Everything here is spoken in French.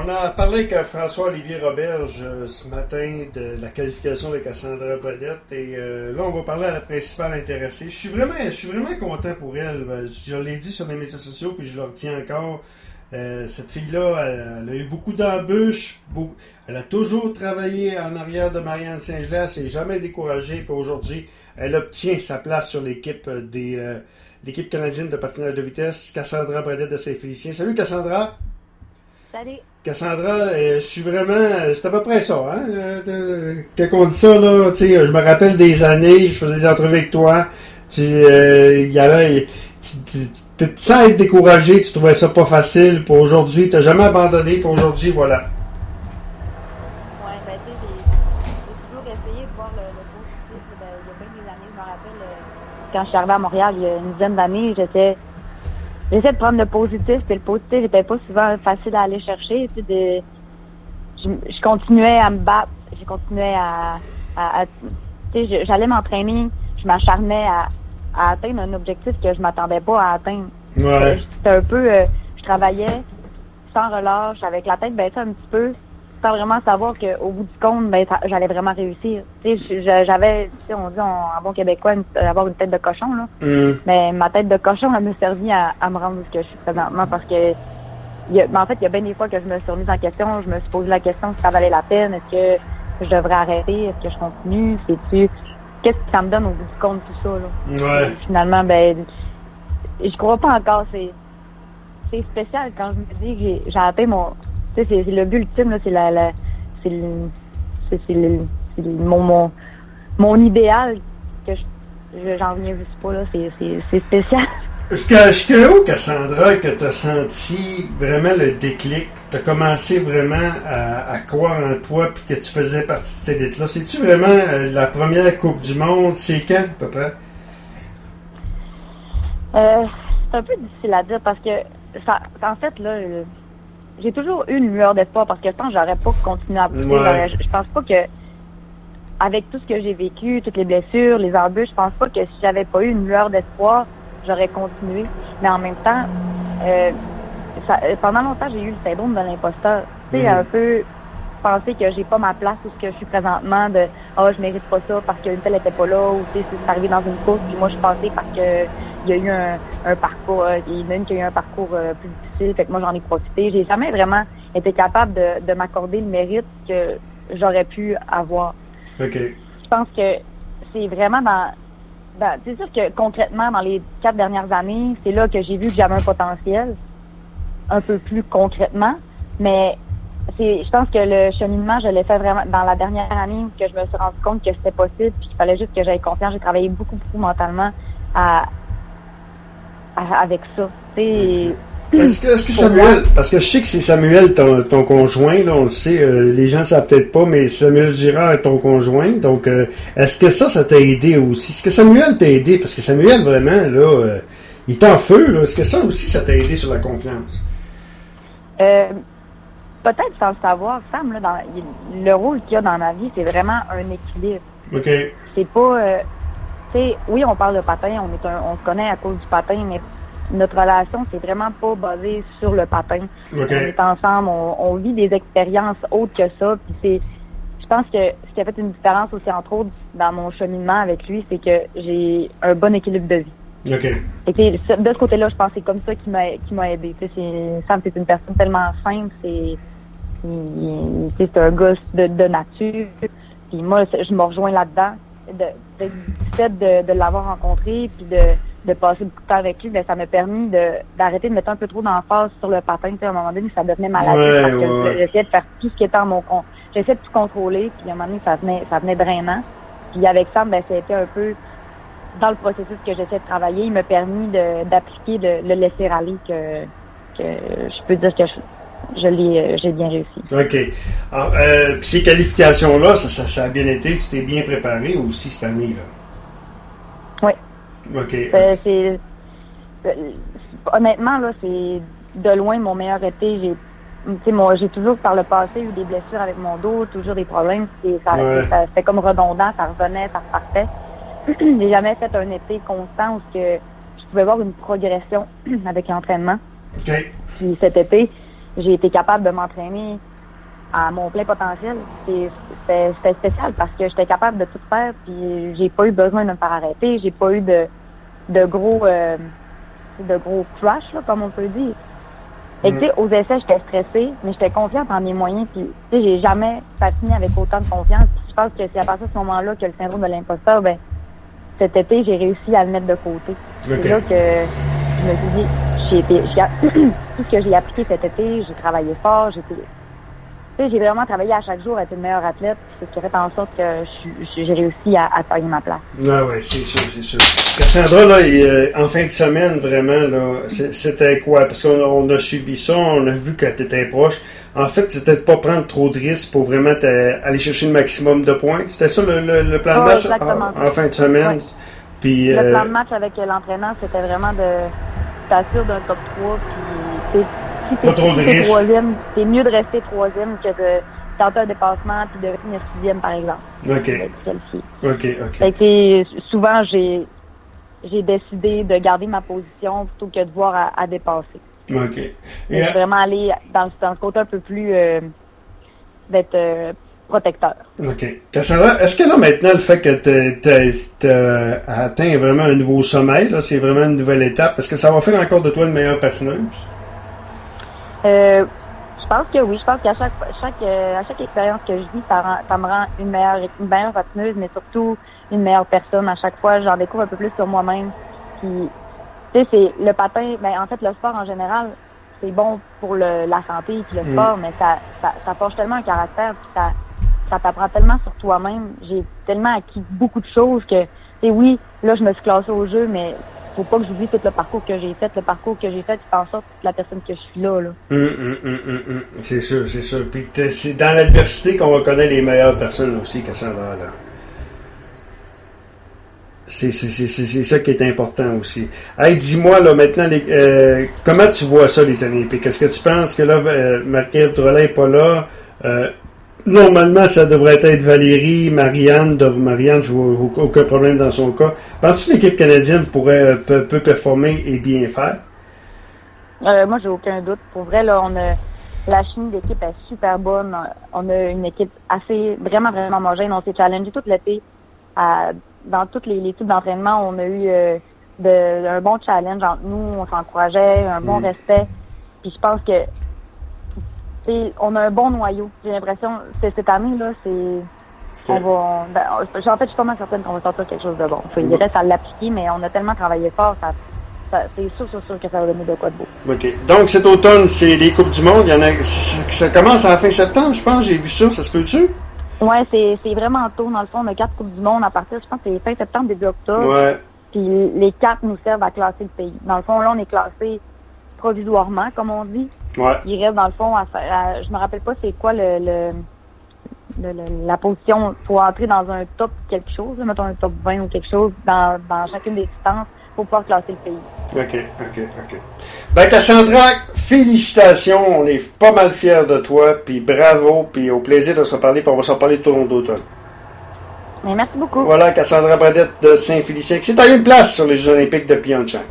On a parlé avec François-Olivier Roberge ce matin de la qualification de Cassandra Brodette et là, on va parler à la principale intéressée. Je suis vraiment content pour elle. Je l'ai dit sur les médias sociaux puis je le retiens encore. Cette fille-là, elle a eu beaucoup d'embûches. Elle a toujours travaillé en arrière de Marianne Saint-Gelais. Elle s'est jamais découragée. Puis aujourd'hui, elle obtient sa place sur l'équipe l'équipe canadienne de patinage de vitesse. Cassandra Brodette de Saint-Félicien. Salut Cassandra! Salut! Cassandra, je suis vraiment... C'est à peu près ça, hein? Quand on dit ça, là, tu sais, je me rappelle des années, je faisais des entrevues avec toi, sans être découragé, tu trouvais ça pas facile, pour aujourd'hui, tu n'as jamais abandonné, pour aujourd'hui, voilà. Oui, ben tu sais, j'ai toujours essayé de voir le positif. Il y a bien des années, je me rappelle, quand je suis arrivée à Montréal, il y a une dizaine d'années, j'essayais de prendre le positif, puis le positif n'était pas souvent facile à aller chercher. Tu sais, je continuais à me battre, je continuais tu sais, j'allais m'entraîner, je m'acharnais à atteindre un objectif que je m'attendais pas à atteindre. Ouais. C'était un peu, je travaillais sans relâche, avec la tête baissée un petit peu, sans vraiment savoir qu'au bout du compte, j'allais vraiment réussir. Tu sais, j'avais, tu sais, on dit en bon québécois, avoir une tête de cochon, là. Mais ma tête de cochon, elle m'a servi à me rendre où je suis présentement parce que, en fait, il y a bien des fois que je me suis remise en question, je me suis posé la question si ça valait la peine, est-ce que je devrais arrêter, est-ce que je continue, qu'est-ce que ça me donne au bout du compte, tout ça, là. Ouais. Et finalement, je crois pas encore, c'est spécial quand je me dis que j'ai atteint tu sais, c'est le but ultime, là, mon idéal que j'en viens juste pas, là, c'est spécial. Jusqu'à où, Cassandra, que tu as senti vraiment le déclic, tu as commencé vraiment à croire en toi puis que tu faisais partie de cette élite-là? C'est-tu vraiment la première Coupe du Monde? C'est quand, à peu près? C'est un peu difficile à dire parce que, en fait, là, j'ai toujours eu une lueur d'espoir parce que je pense que j'aurais pas continué à pousser. Ouais. Je pense pas que, avec tout ce que j'ai vécu, toutes les blessures, les embûches, je pense pas que si j'avais pas eu une lueur d'espoir, j'aurais continué. Mais en même temps, pendant longtemps, j'ai eu le syndrome de l'imposteur. Tu sais, un peu penser que j'ai pas ma place où ce que je suis présentement, je mérite pas ça parce qu'une telle était pas là, ou tu sais, c'est arrivé dans une course, puis moi je suis passée parce que il y a eu un parcours, il y en a une qui a eu un parcours plus difficile, fait que moi j'en ai profité. J'ai jamais vraiment été capable de m'accorder le mérite que j'aurais pu avoir. OK. Je pense que c'est vraiment c'est sûr que concrètement, dans les 4 dernières années, c'est là que j'ai vu que j'avais un potentiel, un peu plus concrètement, mais je pense que le cheminement, je l'ai fait vraiment dans la dernière année que je me suis rendu compte que c'était possible, puis qu'il fallait juste que j'aille confiance. J'ai travaillé beaucoup mentalement avec ça. Est-ce que Samuel, parce que je sais que c'est Samuel, ton conjoint, là, on le sait, les gens ne savent peut-être pas, mais Samuel Girard est ton conjoint, donc est-ce que ça t'a aidé aussi? Est-ce que Samuel t'a aidé? Parce que Samuel, vraiment, là, il est en feu, là. Est-ce que ça aussi, ça t'a aidé sur la confiance? Peut-être sans le savoir, Sam, là, le rôle qu'il y a dans ma vie, c'est vraiment un équilibre. OK. C'est pas... tu sais, oui, on parle de patin, on se connaît à cause du patin, mais notre relation, c'est vraiment pas basé sur le patin. Okay. On est ensemble, on vit des expériences autres que ça. Puis je pense que ce qui a fait une différence aussi, entre autres, dans mon cheminement avec lui, c'est que j'ai un bon équilibre de vie. OK. Et de ce côté-là, je pense que c'est comme ça qui m'a aidé. Sam, c'est une personne tellement simple, c'est un gars de nature. Puis moi, je me rejoins là-dedans. Du fait de l'avoir rencontré, puis de passer beaucoup de temps avec lui, ça m'a permis d'arrêter de mettre un peu trop d'emphase sur le patin. À un moment donné, ça devenait maladif parce que j'essayais de faire tout ce qui était en mon compte. J'essayais de tout contrôler, puis à un moment donné, ça venait drainant. Puis avec Sam, c'était un peu dans le processus que j'essaie de travailler. Il m'a permis d'appliquer le laisser aller que je peux dire que j'ai bien réussi. OK. Puis ces qualifications-là, ça a bien été. Tu t'es bien préparé aussi cette année-là? Oui. OK. Honnêtement, là, c'est de loin mon meilleur été. J'ai toujours par le passé eu des blessures avec mon dos, toujours des problèmes. Ça c'était comme redondant, ça revenait, ça repartait. J'ai jamais fait un été constant où je pouvais voir une progression avec l'entraînement. OK. Puis cet été, j'ai été capable de m'entraîner à mon plein potentiel. C'était spécial parce que j'étais capable de tout faire, puis j'ai pas eu besoin de me faire arrêter, j'ai pas eu de gros crash, là, comme on peut dire. Et tu sais, aux essais, j'étais stressée, mais j'étais confiante en mes moyens, puis tu sais, j'ai jamais patiné avec autant de confiance. Puis je pense que c'est à partir de ce moment-là que le syndrome de l'imposteur, ben cet été, j'ai réussi à le mettre de côté. Okay. C'est là que je me suis dit, tout ce que j'ai appliqué cet été, j'ai travaillé fort, j'ai vraiment travaillé à chaque jour à être une meilleure athlète. C'est ce qui a fait en sorte que j'ai réussi à tailler ma place. Ah ouais, c'est sûr, c'est sûr. Cassandra, là, en fin de semaine, vraiment, là, c'était quoi? Parce qu'on a suivi ça, on a vu que tu étais proche. En fait, c'était de pas prendre trop de risques pour vraiment aller chercher le maximum de points. C'était ça le plan de match en fin de semaine? Ouais. Puis, le plan de match avec l'entraîneur, c'était vraiment de t'assurer d'un top 3, puis si t'es troisième, c'est mieux de rester troisième que de tenter un dépassement puis de finir sixième, par exemple. OK. Fait que souvent, j'ai décidé de garder ma position plutôt que de voir à dépasser. OK. Et vraiment aller dans ce côté un peu plus d'être protecteur. OK. Cassandra, est-ce que là, maintenant, le fait que tu as atteint vraiment un nouveau sommet, là, c'est vraiment une nouvelle étape, est-ce que ça va faire encore de toi une meilleure patineuse? Je pense que oui. Je pense qu'à chaque expérience que je vis, ça me rend une meilleure patineuse, mais surtout une meilleure personne. À chaque fois, j'en découvre un peu plus sur moi-même. Puis, tu sais, c'est le patin. Ben, en fait, le sport en général, c'est bon pour la santé puis le sport, mais ça forge tellement un caractère, puis ça t'apprend tellement sur toi-même. J'ai tellement acquis beaucoup de choses que, tu sais, oui, là, je me suis classée au jeu, mais faut pas que j'oublie tout le parcours que j'ai fait. Le parcours que j'ai fait, c'est en sorte que la personne que je suis là. C'est sûr. Puis c'est dans l'adversité qu'on reconnaît les meilleures personnes aussi, Cassandra, là. C'est ça qui est important aussi. Hey, dis-moi, là, maintenant, comment tu vois ça, les Olympiques? Est-ce que tu penses que là, Marc-Ève Drolet n'est pas là? Normalement, ça devrait être Valérie, Marianne, je vois aucun problème dans son cas. Penses-tu que l'équipe canadienne peut performer et bien faire? Moi, j'ai aucun doute. Pour vrai, là, la chimie d'équipe est super bonne. On a une équipe vraiment homogène. On s'est challengé tout l'été. Dans toutes les types d'entraînement, on a eu un bon challenge entre nous. On s'encourageait, un bon respect. Puis je pense que on a un bon noyau. J'ai l'impression que cette année, là, en fait, je suis pas mal certaine qu'on va sortir quelque chose de bon. Il reste à l'appliquer, mais on a tellement travaillé fort, c'est sûr que ça va donner de quoi de beau. OK. Donc, cet automne, c'est les Coupes du Monde. Ça commence à la fin septembre, je pense. J'ai vu ça. Ça se peut-tu? Oui, c'est vraiment tôt. Dans le fond, on a 4 Coupes du Monde à partir, je pense que c'est fin septembre, début octobre. Ouais. Puis les 4 nous servent à classer le pays. Dans le fond, là, on est classé provisoirement, comme on dit. Ouais. Il reste, dans le fond, je me rappelle pas c'est quoi la position. Il faut entrer dans un top quelque chose, mettons un top 20 ou quelque chose, dans chacune des distances pour pouvoir classer le pays. OK. Ben, Cassandra, félicitations. On est pas mal fiers de toi, puis bravo, puis au plaisir de se reparler, puis on va s'en parler tout au long d'automne. Merci beaucoup. Voilà, Cassandra Bradette de Saint-Félicien, qui s'est taillé une place sur les Jeux olympiques de Pyeongchang.